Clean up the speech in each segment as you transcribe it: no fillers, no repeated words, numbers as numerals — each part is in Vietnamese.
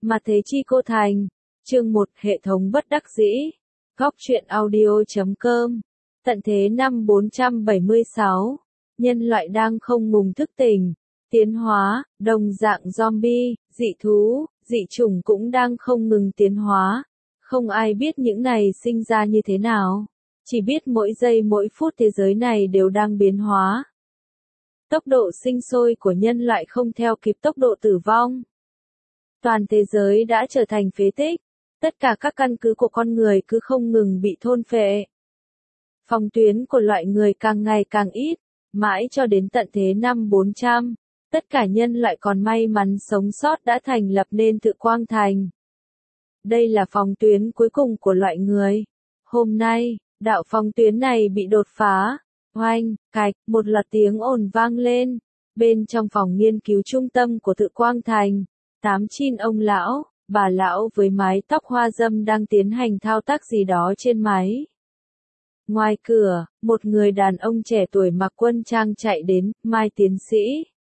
Mà thế chi cô thành. Chương 1 hệ thống bất đắc dĩ. Góc truyện audio.com. Tận thế năm 476. Nhân loại đang không ngừng thức tỉnh, tiến hóa, đồng dạng zombie, dị thú, dị chủng cũng đang không ngừng tiến hóa. Không ai biết những này sinh ra như thế nào. Chỉ biết mỗi giây mỗi phút thế giới này đều đang biến hóa. Tốc độ sinh sôi của nhân loại không theo kịp tốc độ tử vong. Toàn thế giới đã trở thành phế tích. Tất cả các căn cứ của con người cứ không ngừng bị thôn phệ. Phòng tuyến của loại người càng ngày càng ít, mãi cho đến tận thế năm 400. Tất cả nhân loại còn may mắn sống sót đã thành lập nên Tự Quang Thành. Đây là phòng tuyến cuối cùng của loại người. Hôm nay, đạo phòng tuyến này bị đột phá. Oanh, cạch, một loạt tiếng ồn vang lên. Bên trong phòng nghiên cứu trung tâm của Tự Quang Thành, 8-9 ông lão, bà lão với mái tóc hoa râm đang tiến hành thao tác gì đó trên máy. Ngoài cửa, một người đàn ông trẻ tuổi mặc quân trang chạy đến, Mai tiến sĩ.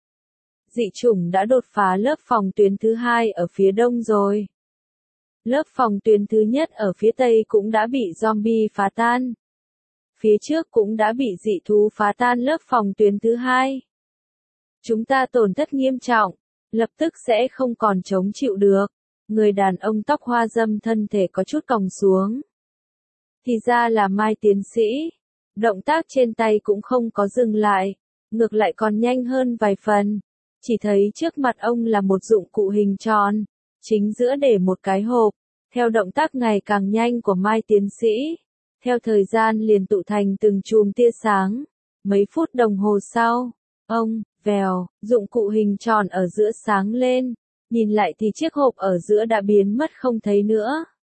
Dị chủng đã đột phá lớp phòng tuyến thứ 2 ở phía đông rồi. Lớp phòng tuyến thứ nhất ở phía tây cũng đã bị zombie phá tan. Phía trước cũng đã bị dị thú phá tan lớp phòng tuyến thứ 2. Chúng ta tổn thất nghiêm trọng, lập tức sẽ không còn chống chịu được. Người đàn ông tóc hoa râm thân thể có chút còng xuống. Thì ra là Mai tiến sĩ. Động tác trên tay cũng không có dừng lại, ngược lại còn nhanh hơn vài phần. Chỉ thấy trước mặt ông là một dụng cụ hình tròn, chính giữa để một cái hộp. Theo động tác ngày càng nhanh của Mai tiến sĩ, theo thời gian liền tụ thành từng chùm tia sáng. Mấy phút đồng hồ sau, vèo, dụng cụ hình tròn ở giữa sáng lên. Nhìn lại thì chiếc hộp ở giữa đã biến mất không thấy nữa.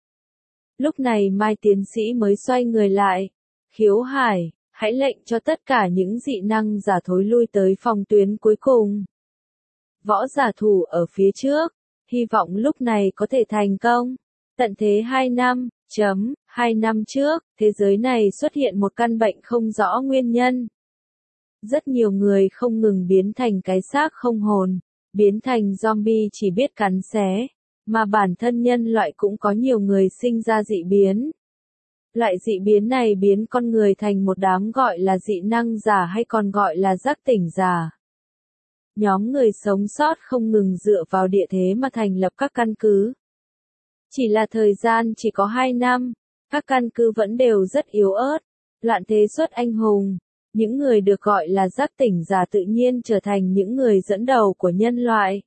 Lúc này Mai tiến sĩ mới xoay người lại. Khiếu Hải, hãy lệnh cho tất cả những dị năng giả thối lui tới phòng tuyến cuối cùng. Võ giả thủ ở phía trước, hy vọng lúc này có thể thành công. Tận thế 2 năm, 2 năm trước, thế giới này xuất hiện một căn bệnh không rõ nguyên nhân. Rất nhiều người không ngừng biến thành cái xác không hồn, biến thành zombie chỉ biết cắn xé, mà bản thân nhân loại cũng có nhiều người sinh ra dị biến. Loại dị biến này biến con người thành một đám gọi là dị năng giả hay còn gọi là giác tỉnh giả. Nhóm người sống sót không ngừng dựa vào địa thế mà thành lập các căn cứ. Chỉ là thời gian chỉ có 2 năm, các căn cứ vẫn đều rất yếu ớt, loạn thế xuất anh hùng. Những người được gọi là giác tỉnh giả tự nhiên trở thành những người dẫn đầu của nhân loại.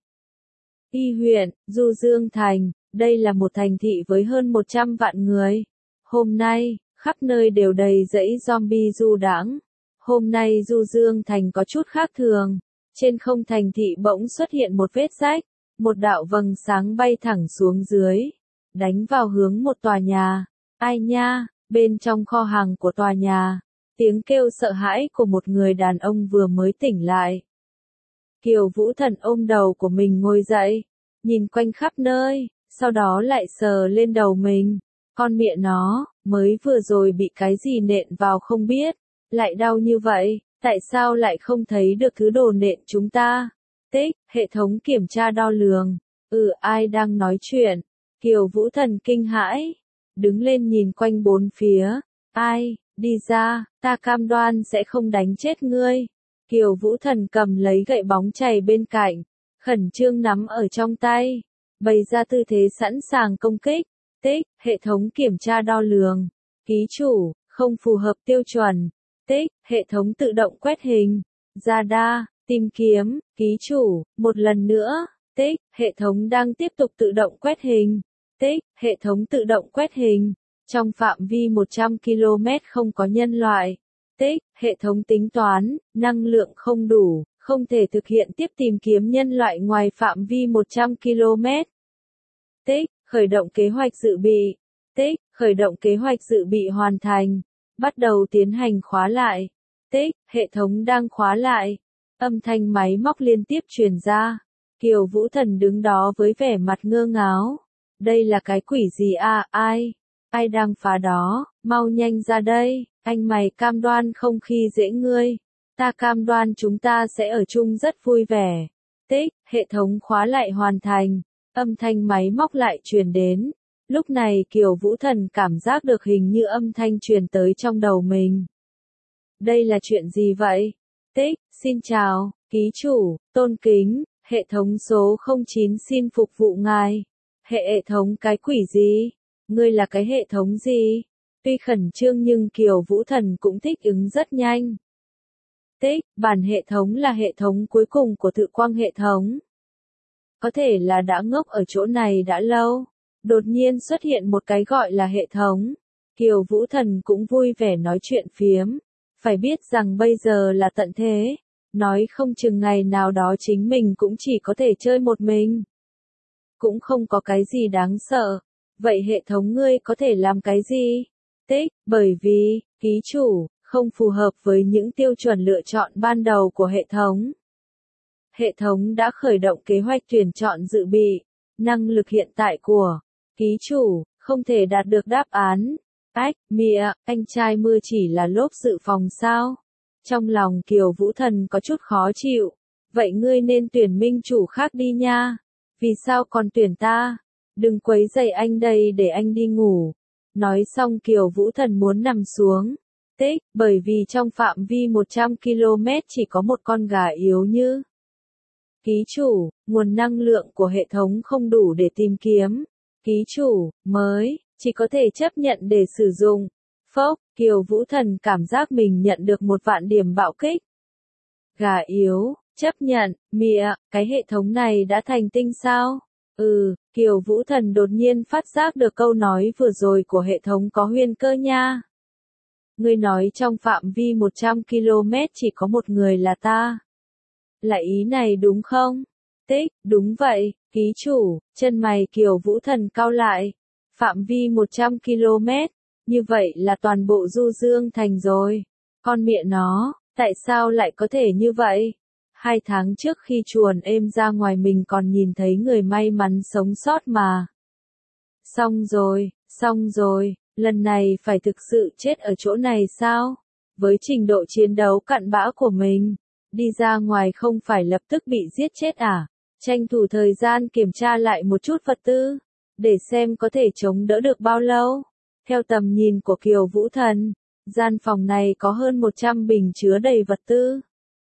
Y huyện, Du Dương Thành, đây là một thành thị với hơn 100 vạn người. Hôm nay, khắp nơi đều đầy dãy zombie du đãng. Hôm nay Du Dương Thành có chút khác thường. Trên không thành thị bỗng xuất hiện một vết rách, một đạo vầng sáng bay thẳng xuống dưới, đánh vào hướng một tòa nhà. Ai nha, bên trong kho hàng của tòa nhà. Tiếng kêu sợ hãi của một người đàn ông vừa mới tỉnh lại. Kiều Vũ Thần ôm đầu của mình ngồi dậy, nhìn quanh khắp nơi, sau đó lại sờ lên đầu mình. Con mẹ nó, mới vừa rồi bị cái gì nện vào không biết, lại đau như vậy, tại sao lại không thấy được thứ đồ nện chúng ta? Tích, hệ thống kiểm tra đo lường. Ai đang nói chuyện? Kiều Vũ Thần kinh hãi, đứng lên nhìn quanh bốn phía. Ai? Đi ra, ta cam đoan sẽ không đánh chết ngươi. Kiều Vũ Thần cầm lấy gậy bóng chày bên cạnh, khẩn trương nắm ở trong tay, bày ra tư thế sẵn sàng công kích. Tích, hệ thống kiểm tra đo lường. Ký chủ, không phù hợp tiêu chuẩn. Tích, hệ thống tự động quét hình. Radar, tìm kiếm, ký chủ, một lần nữa. Tích, hệ thống đang tiếp tục tự động quét hình. Tích, hệ thống tự động quét hình. Trong phạm vi 100 km không có nhân loại. Tích, hệ thống tính toán, năng lượng không đủ, không thể thực hiện tiếp tìm kiếm nhân loại ngoài phạm vi 100 km. Tích, khởi động kế hoạch dự bị. Tích, khởi động kế hoạch dự bị hoàn thành. Bắt đầu tiến hành khóa lại. Tích, hệ thống đang khóa lại. Âm thanh máy móc liên tiếp truyền ra. Kiều Vũ Thần đứng đó với vẻ mặt ngơ ngáo. Đây là cái quỷ gì à, ai? Ai đang phá đó, mau nhanh ra đây, anh mày cam đoan không khi dễ ngươi. Ta cam đoan chúng ta sẽ ở chung rất vui vẻ. Tích, hệ thống khóa lại hoàn thành. Âm thanh máy móc lại truyền đến. Lúc này Kiều Vũ Thần cảm giác được hình như âm thanh truyền tới trong đầu mình. Đây là chuyện gì vậy? Tích, xin chào, ký chủ, tôn kính, hệ thống số 09 xin phục vụ ngài. Hệ thống cái quỷ gì? Ngươi là cái hệ thống gì? Tuy khẩn trương nhưng Kiều Vũ Thần cũng thích ứng rất nhanh. Tích, bản hệ thống là hệ thống cuối cùng của Tự Quang hệ thống. Có thể là đã ngốc ở chỗ này đã lâu. Đột nhiên xuất hiện một cái gọi là hệ thống. Kiều Vũ Thần cũng vui vẻ nói chuyện phiếm. Phải biết rằng bây giờ là tận thế. Nói không chừng ngày nào đó chính mình cũng chỉ có thể chơi một mình. Cũng không có cái gì đáng sợ. Vậy hệ thống ngươi có thể làm cái gì? Tích, bởi vì, ký chủ, không phù hợp với những tiêu chuẩn lựa chọn ban đầu của hệ thống. Hệ thống đã khởi động kế hoạch tuyển chọn dự bị. Năng lực hiện tại của ký chủ, không thể đạt được đáp án. Ách, mịa, anh trai mưa chỉ là lốp dự phòng sao? Trong lòng Kiều Vũ Thần có chút khó chịu. Vậy ngươi nên tuyển minh chủ khác đi nha. Vì sao còn tuyển ta? Đừng quấy rầy anh đây để anh đi ngủ. Nói xong Kiều Vũ Thần muốn nằm xuống. Tích, bởi vì trong phạm vi 100 km chỉ có một con gà yếu như. Ký chủ, nguồn năng lượng của hệ thống không đủ để tìm kiếm. Ký chủ, mới, chỉ có thể chấp nhận để sử dụng. Phốc, Kiều Vũ Thần cảm giác mình nhận được 1.000.000 điểm bạo kích. Gà yếu, chấp nhận, mịa, cái hệ thống này đã thành tinh sao? Kiều Vũ Thần đột nhiên phát giác được câu nói vừa rồi của hệ thống có huyền cơ nha. Ngươi nói trong phạm vi 100 km chỉ có một người là ta. Là ý này đúng không? Tích, đúng vậy, ký chủ, chân mày Kiều Vũ Thần cau lại. Phạm vi 100 km, như vậy là toàn bộ Du Dương Thành rồi. Con mẹ nó, tại sao lại có thể như vậy? 2 tháng trước khi chuồn êm ra ngoài mình còn nhìn thấy người may mắn sống sót mà. Xong rồi, lần này phải thực sự chết ở chỗ này sao? Với trình độ chiến đấu cặn bã của mình, đi ra ngoài không phải lập tức bị giết chết à? Tranh thủ thời gian kiểm tra lại một chút vật tư, để xem có thể chống đỡ được bao lâu. Theo tầm nhìn của Kiều Vũ Thần, gian phòng này có hơn 100 bình chứa đầy vật tư.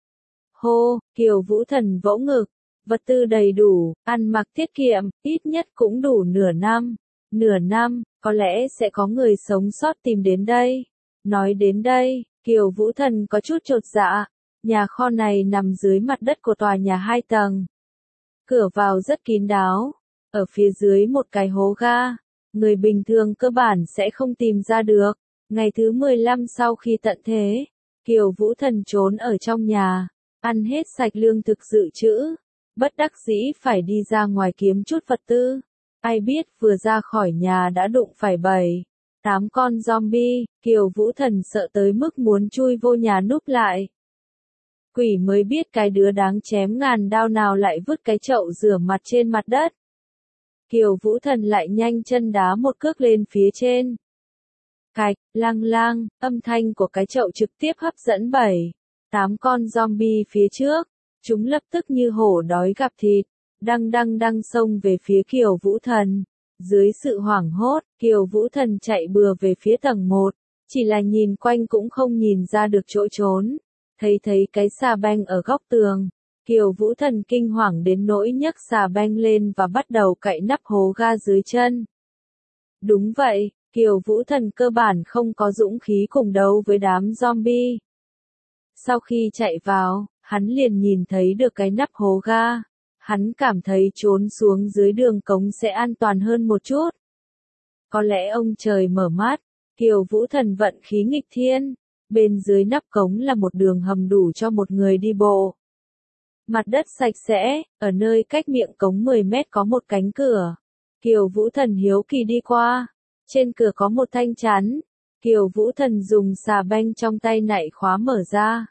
Hô, Kiều Vũ Thần vỗ ngực, vật tư đầy đủ, ăn mặc tiết kiệm, ít nhất cũng đủ nửa năm. Nửa năm, có lẽ sẽ có người sống sót tìm đến đây. Nói đến đây, Kiều Vũ Thần có chút chột dạ. Nhà kho này nằm dưới mặt đất của tòa nhà 2 tầng. Cửa vào rất kín đáo. Ở phía dưới một cái hố ga. Người bình thường cơ bản sẽ không tìm ra được. Ngày thứ 15 sau khi tận thế, Kiều Vũ Thần trốn ở trong nhà. Ăn hết sạch lương thực dự trữ. Bất đắc dĩ phải đi ra ngoài kiếm chút vật tư. Ai biết vừa ra khỏi nhà đã đụng phải 7-8 con zombie. Kiều Vũ Thần sợ tới mức muốn chui vô nhà núp lại. Quỷ mới biết cái đứa đáng chém ngàn đao nào lại vứt cái chậu rửa mặt trên mặt đất. Kiều Vũ Thần lại nhanh chân đá một cước lên phía trên. Cạch, lang lang, âm thanh của cái chậu trực tiếp hấp dẫn 7-8 con zombie phía trước. Chúng lập tức như hổ đói gặp thịt, đăng xông về phía Kiều Vũ Thần. Dưới sự hoảng hốt, Kiều Vũ Thần chạy bừa về phía tầng 1, chỉ là nhìn quanh cũng không nhìn ra được chỗ trốn. Thấy cái xà beng ở góc tường, Kiều Vũ Thần kinh hoàng đến nỗi nhấc xà beng lên và bắt đầu cạy nắp hố ga dưới chân. Đúng vậy, Kiều Vũ Thần cơ bản không có dũng khí cùng đấu với đám zombie. Sau khi chạy vào, hắn liền nhìn thấy được cái nắp hố ga. Hắn cảm thấy trốn xuống dưới đường cống sẽ an toàn hơn một chút. Có lẽ ông trời mở mắt, Kiều Vũ Thần vận khí nghịch thiên. Bên dưới nắp cống là một đường hầm đủ cho một người đi bộ. Mặt đất sạch sẽ, ở nơi cách miệng cống 10 mét có một cánh cửa. Kiều Vũ Thần hiếu kỳ đi qua. Trên cửa có một thanh chắn. Kiều Vũ Thần dùng xà beng trong tay nạy khóa mở ra.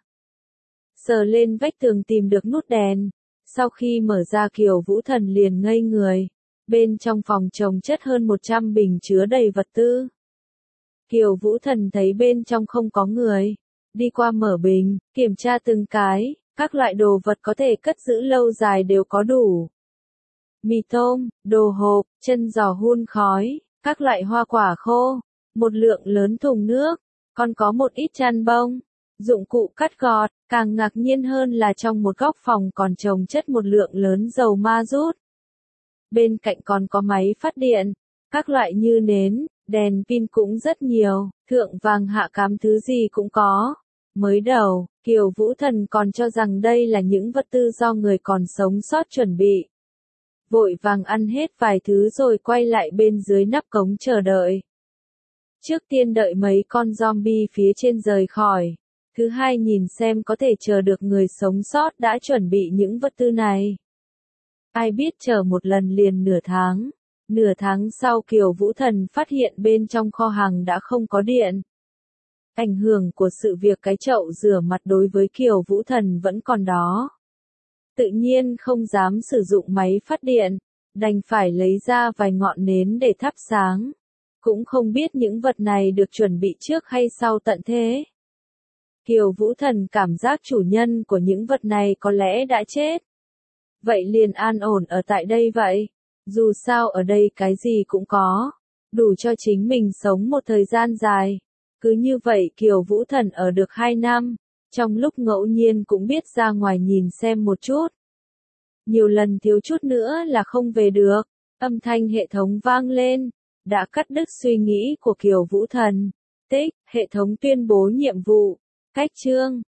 Sờ lên vách tường tìm được nút đèn. Sau khi mở ra Kiều Vũ Thần liền ngây người. Bên trong phòng chồng chất hơn 100 bình chứa đầy vật tư. Kiều Vũ Thần thấy bên trong không có người. Đi qua mở bình, kiểm tra từng cái, các loại đồ vật có thể cất giữ lâu dài đều có đủ. mì tôm, đồ hộp, chân giò hun khói, các loại hoa quả khô, một lượng lớn thùng nước, còn có một ít chăn bông, dụng cụ cắt gọt. Càng ngạc nhiên hơn là trong một góc phòng còn chồng chất một lượng lớn dầu ma rút. Bên cạnh còn có máy phát điện, các loại như nến, đèn pin cũng rất nhiều, thượng vàng hạ cám thứ gì cũng có. Mới đầu, Kiều Vũ Thần còn cho rằng đây là những vật tư do người còn sống sót chuẩn bị. Vội vàng ăn hết vài thứ rồi quay lại bên dưới nắp cống chờ đợi. Trước tiên đợi mấy con zombie phía trên rời khỏi. Thứ hai nhìn xem có thể chờ được người sống sót đã chuẩn bị những vật tư này. Ai biết chờ một lần liền nửa tháng. Nửa tháng sau Kiều Vũ Thần phát hiện bên trong kho hàng đã không có điện. Ảnh hưởng của sự việc cái chậu rửa mặt đối với Kiều Vũ Thần vẫn còn đó. Tự nhiên không dám sử dụng máy phát điện, đành phải lấy ra vài ngọn nến để thắp sáng. Cũng không biết những vật này được chuẩn bị trước hay sau tận thế. Kiều Vũ Thần cảm giác chủ nhân của những vật này có lẽ đã chết. Vậy liền an ổn ở tại đây vậy. Dù sao ở đây cái gì cũng có. Đủ cho chính mình sống một thời gian dài. Cứ như vậy Kiều Vũ Thần ở được 2 năm. Trong lúc ngẫu nhiên cũng biết ra ngoài nhìn xem một chút. Nhiều lần thiếu chút nữa là không về được. Âm thanh hệ thống vang lên. Đã cắt đứt suy nghĩ của Kiều Vũ Thần. Tích, hệ thống tuyên bố nhiệm vụ. Cách chương